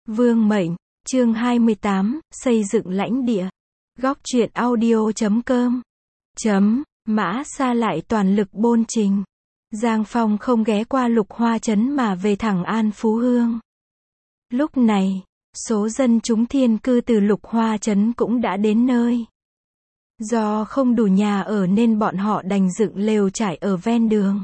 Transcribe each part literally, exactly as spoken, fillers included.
Vương mệnh, chương hai mươi tám, xây dựng lãnh địa. Góc truyện audio chấm com. Chấm, Mã Sa lại toàn lực bôn trình. Giang Phong không ghé qua Lục Hoa Trấn mà về thẳng An Phú Hương. Lúc này, số dân chúng thiên cư từ Lục Hoa Trấn cũng đã đến nơi. Do không đủ nhà ở nên bọn họ đành dựng lều trải ở ven đường.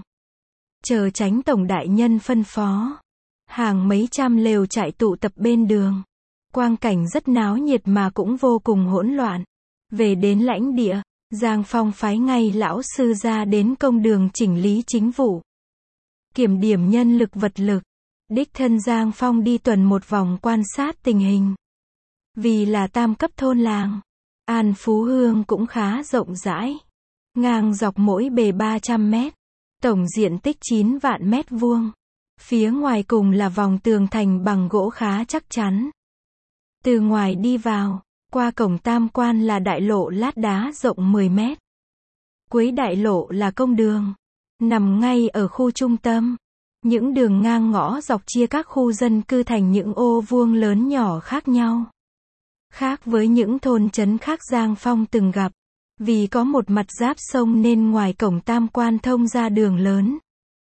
Chờ Chánh Tổng đại nhân phân phó. Hàng mấy trăm lều trại tụ tập bên đường. Quang cảnh rất náo nhiệt mà cũng vô cùng hỗn loạn. Về đến lãnh địa, Giang Phong phái ngay lão sư ra đến công đường chỉnh lý chính vụ. Kiểm điểm nhân lực vật lực. Đích thân Giang Phong đi tuần một vòng quan sát tình hình. Vì là tam cấp thôn làng, An Phú Hương cũng khá rộng rãi. Ngang dọc mỗi bề ba trăm mét. Tổng diện tích chín vạn mét vuông. Phía ngoài cùng là vòng tường thành bằng gỗ khá chắc chắn. Từ ngoài đi vào, qua cổng tam quan là đại lộ lát đá rộng mười mét. Cuối đại lộ là công đường, nằm ngay ở khu trung tâm. Những đường ngang ngõ dọc chia các khu dân cư thành những ô vuông lớn nhỏ khác nhau. Khác với những thôn trấn khác Giang Phong từng gặp, vì có một mặt giáp sông nên ngoài cổng tam quan thông ra đường lớn.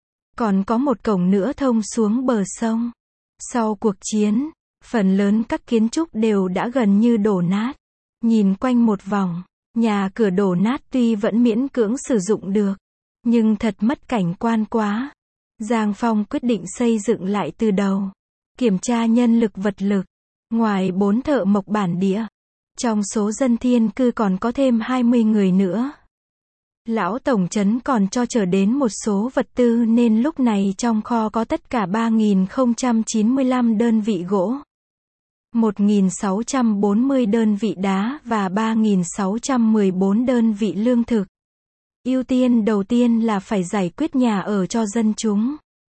Còn có một cổng nữa thông xuống bờ sông. Sau cuộc chiến, phần lớn các kiến trúc đều đã gần như đổ nát. Nhìn quanh một vòng, nhà cửa đổ nát tuy vẫn miễn cưỡng sử dụng được, nhưng thật mất cảnh quan quá. Giang Phong quyết định xây dựng lại từ đầu. Kiểm tra nhân lực vật lực. Ngoài bốn thợ mộc bản địa, trong số dân thiên cư còn có thêm hai mươi người nữa. Lão tổng trấn còn cho trở đến một số vật tư nên lúc này trong kho có tất cả ba nghìn không trăm chín mươi lăm đơn vị gỗ, một nghìn sáu trăm bốn mươi đơn vị đá và ba nghìn sáu trăm mười bốn đơn vị lương thực. Ưu tiên đầu tiên là phải giải quyết nhà ở cho dân chúng.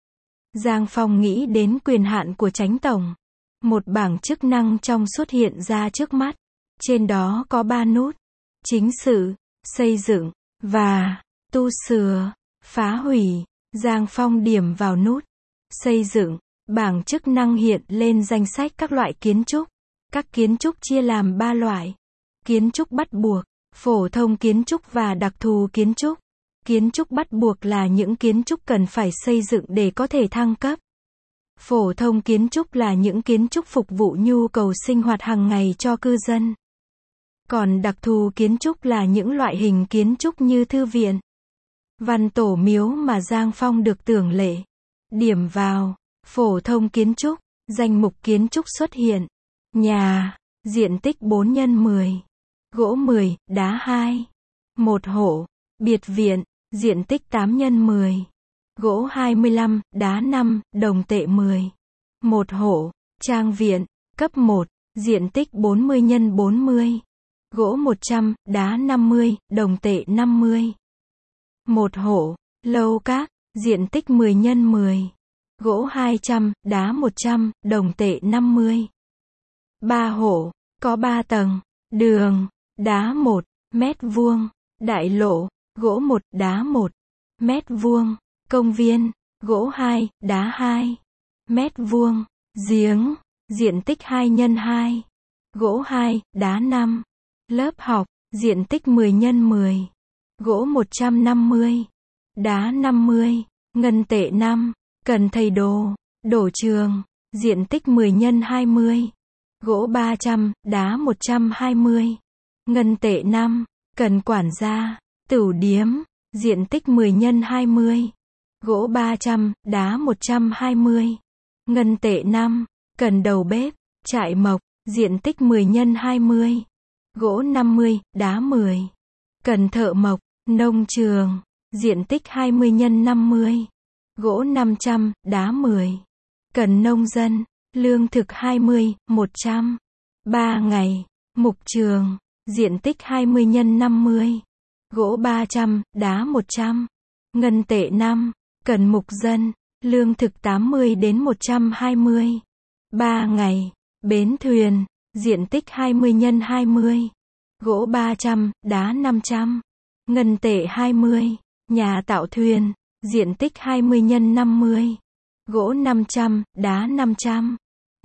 Giang Phong nghĩ đến quyền hạn của Chánh Tổng. Một bảng chức năng trong suốt hiện ra trước mắt. Trên đó có ba nút: chính sự, xây dựng và tu sửa, phá hủy. Giang Phong điểm vào nút xây dựng. Bảng chức năng hiện lên danh sách các loại kiến trúc. Các kiến trúc chia làm ba loại: kiến trúc bắt buộc, phổ thông kiến trúc và đặc thù kiến trúc. Kiến trúc bắt buộc là những kiến trúc cần phải xây dựng để có thể thăng cấp. Phổ thông kiến trúc là những kiến trúc phục vụ nhu cầu sinh hoạt hàng ngày cho cư dân. Còn đặc thù kiến trúc là những loại hình kiến trúc như thư viện, văn tổ miếu mà Giang Phong được tưởng lệ. Điểm vào phổ thông kiến trúc, danh mục kiến trúc xuất hiện. Nhà, diện tích bốn nhân mười, gỗ mười, đá hai. Một hộ. Biệt viện, diện tích tám nhân mười, gỗ hai mươi lăm, đá năm, đồng tệ mười. Một hộ. Trang viện, cấp một, diện tích bốn mươi nhân bốn mươi, gỗ một trăm, đá năm mươi, đồng tệ năm mươi. Một hộ. Lâu các, diện tích mười nhân mười, gỗ hai trăm, đá một trăm, đồng tệ năm mươi. Ba hộ. Có ba tầng. Đường, đá một mét vuông. Đại lộ, gỗ một, đá một mét vuông. Công viên, gỗ hai, đá hai mét vuông. Giếng, diện tích hai nhân hai, gỗ hai, đá năm. Lớp học, diện tích mười nhân mười, gỗ một trăm năm mươi, đá năm mươi, ngân tệ năm. Cần thầy đồ, đổ trường, diện tích mười nhân hai mươi, gỗ ba trăm, đá một trăm hai mươi, ngân tệ năm. Cần quản gia, tửu điếm, diện tích mười nhân hai mươi, gỗ ba trăm, đá một trăm hai mươi, ngân tệ năm. Cần đầu bếp, trại mộc, diện tích mười nhân hai mươi, gỗ năm mươi, đá mười. Cần thợ mộc, nông trường, diện tích hai mươi nhân năm mươi, gỗ năm trăm, đá mười. Cần nông dân, lương thực hai mươi, một trăm. Ba ngày. Mục trường, diện tích hai mươi nhân năm mươi, gỗ ba trăm, đá một trăm, ngân tệ năm. Cần mục dân, lương thực tám mươi đến một trăm hai mươi. Ba ngày. Bến thuyền, diện tích hai mươi nhân hai mươi, gỗ ba trăm, đá năm trăm, ngân tệ hai mươi. Nhà tạo thuyền, diện tích hai mươi nhân năm mươi, gỗ năm trăm, đá năm trăm,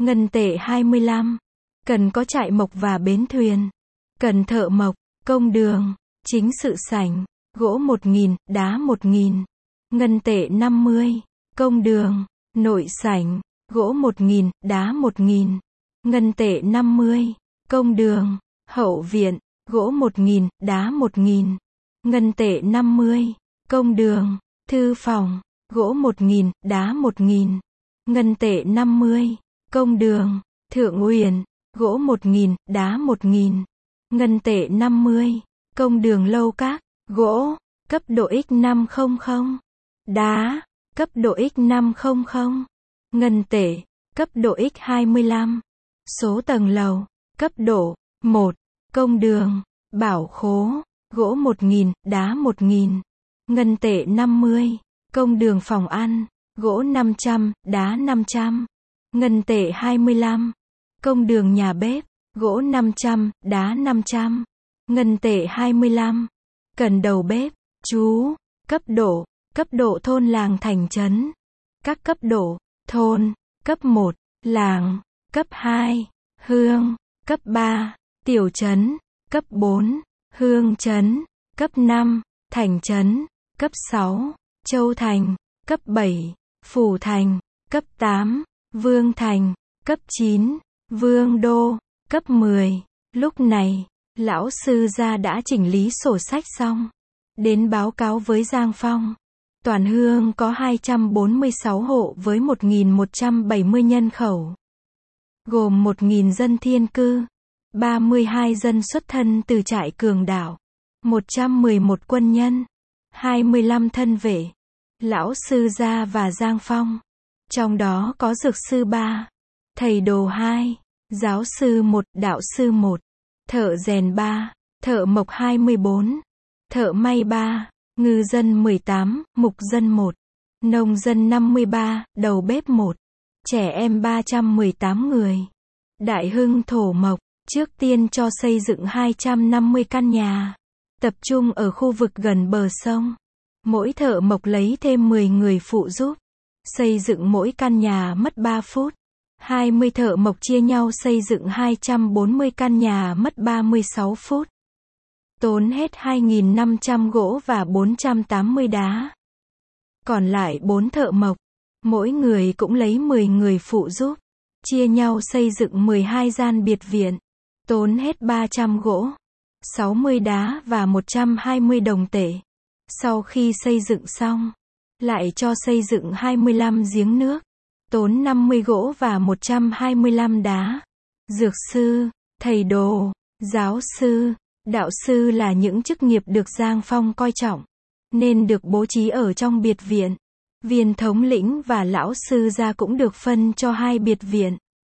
ngân tệ hai mươi lăm. Cần có trại mộc và bến thuyền. Cần thợ mộc, công đường, chính sự sảnh, gỗ một nghìn, đá một nghìn. Ngân tệ năm mươi. Công đường, nội sảnh, gỗ một nghìn, đá một nghìn. Ngân tệ năm mươi. Công đường, hậu viện, gỗ một nghìn, đá một nghìn. Ngân tệ năm mươi. Công đường, thư phòng, gỗ một nghìn, đá một nghìn. Ngân tệ năm mươi. Công đường, thượng uyển, gỗ một nghìn, đá một nghìn. Ngân tệ năm mươi. Công đường lâu các, gỗ, cấp độ x năm trăm. Đá, cấp độ x năm trăm. Ngân tệ, cấp độ x hai mươi lăm. Số tầng lầu, cấp độ một. Công đường, bảo khố, gỗ một nghìn, đá một nghìn. Ngân tệ năm mươi. Công đường phòng ăn, gỗ năm trăm, đá năm trăm. Ngân tệ hai mươi lăm. Công đường nhà bếp, gỗ năm trăm, đá năm trăm. Ngân tệ hai mươi lăm. Cần đầu bếp, chú, cấp độ, cấp độ thôn làng thành trấn. Các cấp độ, thôn, cấp một, làng, cấp hai, hương, cấp ba, tiểu trấn, cấp bốn, hương trấn, cấp năm, thành trấn, cấp sáu, châu thành, cấp bảy, phủ thành, cấp tám, vương thành, cấp chín, vương đô, cấp mười. Lúc này, lão sư gia đã chỉnh lý sổ sách xong. Đến báo cáo với Giang Phong. Toàn hương có hai trăm bốn mươi sáu hộ với một nghìn một trăm bảy mươi nhân khẩu. Gồm một nghìn dân thiên cư, ba mươi hai dân xuất thân từ trại Cường Đảo, một trăm mười một quân nhân, hai mươi lăm thân vệ, lão sư gia và Giang Phong. Trong đó có dược sư ba, thầy đồ hai, giáo sư một, đạo sư một, thợ rèn ba, thợ mộc hai mươi bốn, thợ may ba, ngư dân mười tám, mục dân một, nông dân năm mươi ba, đầu bếp một, trẻ em ba trăm mười tám người. Đại Hưng thổ mộc, trước tiên cho xây dựng hai trăm năm mươi căn nhà, tập trung ở khu vực gần bờ sông. Mỗi thợ mộc lấy thêm mười người phụ giúp. Xây dựng mỗi căn nhà mất ba phút. hai mươi thợ mộc chia nhau xây dựng hai trăm bốn mươi căn nhà mất ba mươi sáu phút. Tốn hết hai nghìn năm trăm gỗ và bốn trăm tám mươi đá. Còn lại bốn thợ mộc, mỗi người cũng lấy mười người phụ giúp, chia nhau xây dựng mười hai gian biệt viện. Tốn hết ba trăm gỗ, sáu mươi đá và một trăm hai mươi đồng tệ. Sau khi xây dựng xong, lại cho xây dựng hai mươi lăm giếng nước, tốn năm mươi gỗ và một trăm hai mươi lăm đá. Dược sư, thầy đồ, giáo sư, đạo sư là những chức nghiệp được Giang Phong coi trọng, nên được bố trí ở trong biệt viện. Viên thống lĩnh và lão sư gia cũng được phân cho hai biệt viện.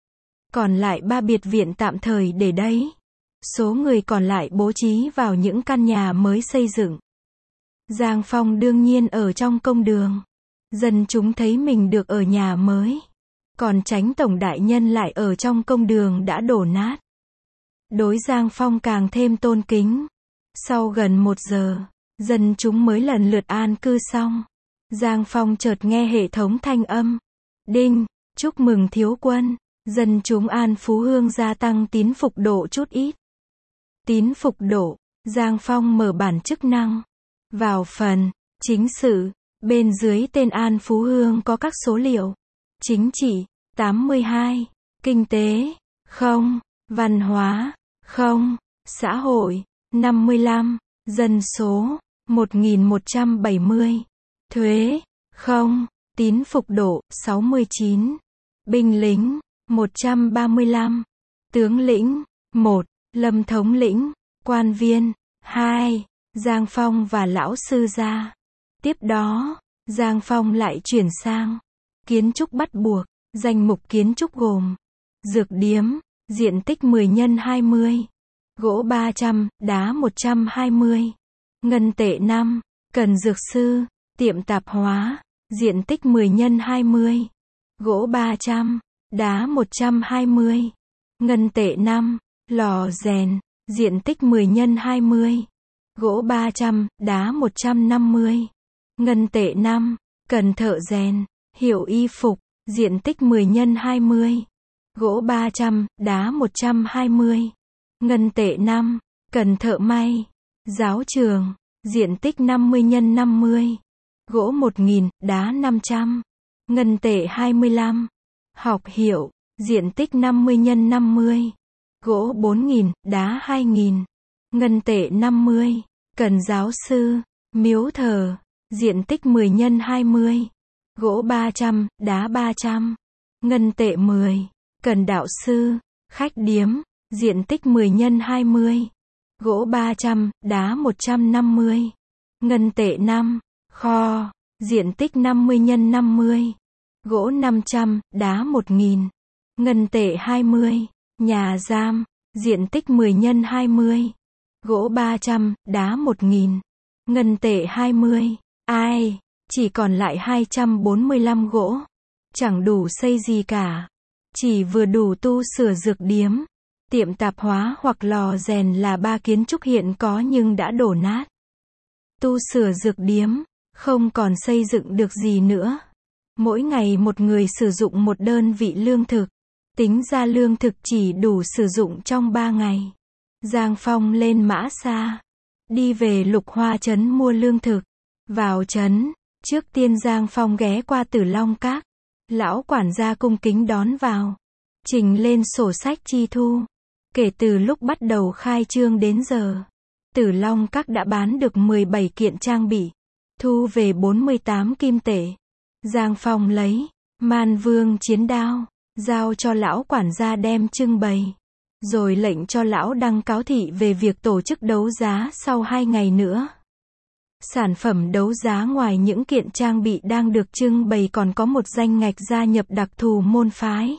Còn lại ba biệt viện tạm thời để đấy. Số người còn lại bố trí vào những căn nhà mới xây dựng. Giang Phong đương nhiên ở trong công đường. Dân chúng thấy mình được ở nhà mới. Còn Chánh tổng đại nhân lại ở trong công đường đã đổ nát. Đối Giang Phong càng thêm tôn kính. Sau gần một giờ, dân chúng mới lần lượt an cư xong. Giang Phong chợt nghe hệ thống thanh âm. Đinh, chúc mừng thiếu quân. Dân chúng An Phú Hương gia tăng tín phục độ chút ít. Tín phục độ, Giang Phong mở bản chức năng. Vào phần, chính sự, bên dưới tên An Phú Hương có các số liệu. Chính trị, tám mươi hai. Kinh tế, không. Văn hóa, không. Xã hội, năm mươi lăm. Dân số, một nghìn một trăm bảy mươi. Thuế, không. Tín phục độ, sáu mươi chín. Binh lính, một trăm ba mươi lăm. Tướng lĩnh, một. Lâm thống lĩnh, quan viên, hai. Giang Phong và lão sư gia. Tiếp đó, Giang Phong lại chuyển sang kiến trúc bắt buộc. Danh mục kiến trúc gồm dược điếm, diện tích mười nhân hai mươi, gỗ ba trăm, đá một trăm hai mươi, ngân tệ năm, cần dược sư, tiệm tạp hóa, diện tích mười nhân hai mươi, gỗ ba trăm, đá một trăm hai mươi, ngân tệ năm, lò rèn, diện tích mười nhân hai mươi, gỗ ba trăm, đá một trăm năm mươi, ngân tệ năm, cần thợ rèn, hiệu y phục, diện tích mười nhân hai mươi, gỗ ba trăm, đá một trăm hai mươi. Ngân tệ năm, cần thợ may. Giáo trường, diện tích năm mươi nhân năm mươi. Gỗ một nghìn, đá năm trăm. Ngân tệ hai mươi lăm. Học hiệu, diện tích năm mươi nhân năm mươi. Gỗ bốn nghìn, đá hai nghìn. Ngân tệ năm mươi. Cần giáo sư, miếu thờ, diện tích mười nhân hai mươi. Gỗ ba trăm, đá ba trăm. Ngân tệ mười. Cần đạo sư, khách điếm, diện tích mười nhân hai mươi. Gỗ ba trăm, đá một trăm năm mươi. Ngân tệ năm. Kho, diện tích năm mươi nhân năm mươi. Gỗ năm trăm, đá một nghìn. Ngân tệ hai mươi. Nhà giam, diện tích mười nhân hai mươi. Gỗ ba trăm, đá một nghìn. Ngân tệ hai mươi. Ai, chỉ còn lại hai trăm bốn mươi lăm gỗ. Chẳng đủ xây gì cả. Chỉ vừa đủ tu sửa dược điếm, tiệm tạp hóa hoặc lò rèn là ba kiến trúc hiện có nhưng đã đổ nát. Tu sửa dược điếm, không còn xây dựng được gì nữa. Mỗi ngày một người sử dụng một đơn vị lương thực. Tính ra lương thực chỉ đủ sử dụng trong ba ngày. Giang Phong lên Mã Sa, đi về Lục Hoa trấn mua lương thực. Vào trấn, trước tiên Giang Phong ghé qua Tử Long Các. Lão quản gia cung kính đón vào, trình lên sổ sách chi thu. Kể từ lúc bắt đầu khai trương đến giờ, Tử Long Các đã bán được mười bảy kiện trang bị, thu về bốn mươi tám kim tệ. Giang Phong lấy Man Vương chiến đao, giao cho lão quản gia đem trưng bày, rồi lệnh cho lão đăng cáo thị về việc tổ chức đấu giá sau hai ngày nữa. Sản phẩm đấu giá ngoài những kiện trang bị đang được trưng bày còn có một danh ngạch gia nhập đặc thù môn phái.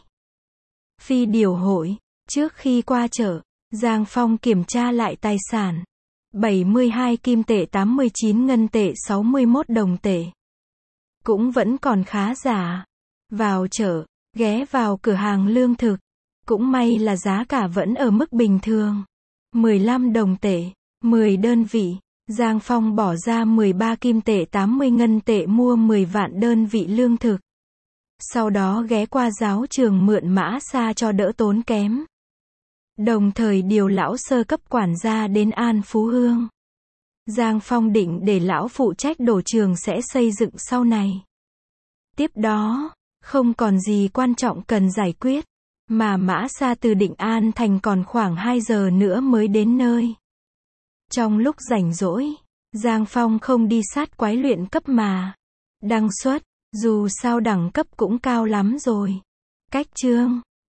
Phi điều hội, trước khi qua chợ, Giang Phong kiểm tra lại tài sản. bảy mươi hai kim tệ tám mươi chín ngân tệ sáu mươi mốt đồng tệ. Cũng vẫn còn khá giả. Vào chợ, ghé vào cửa hàng lương thực. Cũng may là giá cả vẫn ở mức bình thường. mười lăm đồng tệ, mười đơn vị. Giang Phong bỏ ra mười ba kim tệ tám mươi ngân tệ mua mười vạn đơn vị lương thực. Sau đó ghé qua giáo trường mượn Mã Sa cho đỡ tốn kém. Đồng thời điều lão sơ cấp quản gia đến An Phú Hương. Giang Phong định để lão phụ trách đổ trường sẽ xây dựng sau này. Tiếp đó, không còn gì quan trọng cần giải quyết, mà Mã Sa từ Định An Thành còn khoảng hai giờ nữa mới đến nơi. Trong lúc rảnh rỗi, Giang Phong không đi sát quái luyện cấp mà đăng xuất, dù sao đẳng cấp cũng cao lắm rồi. Cách chương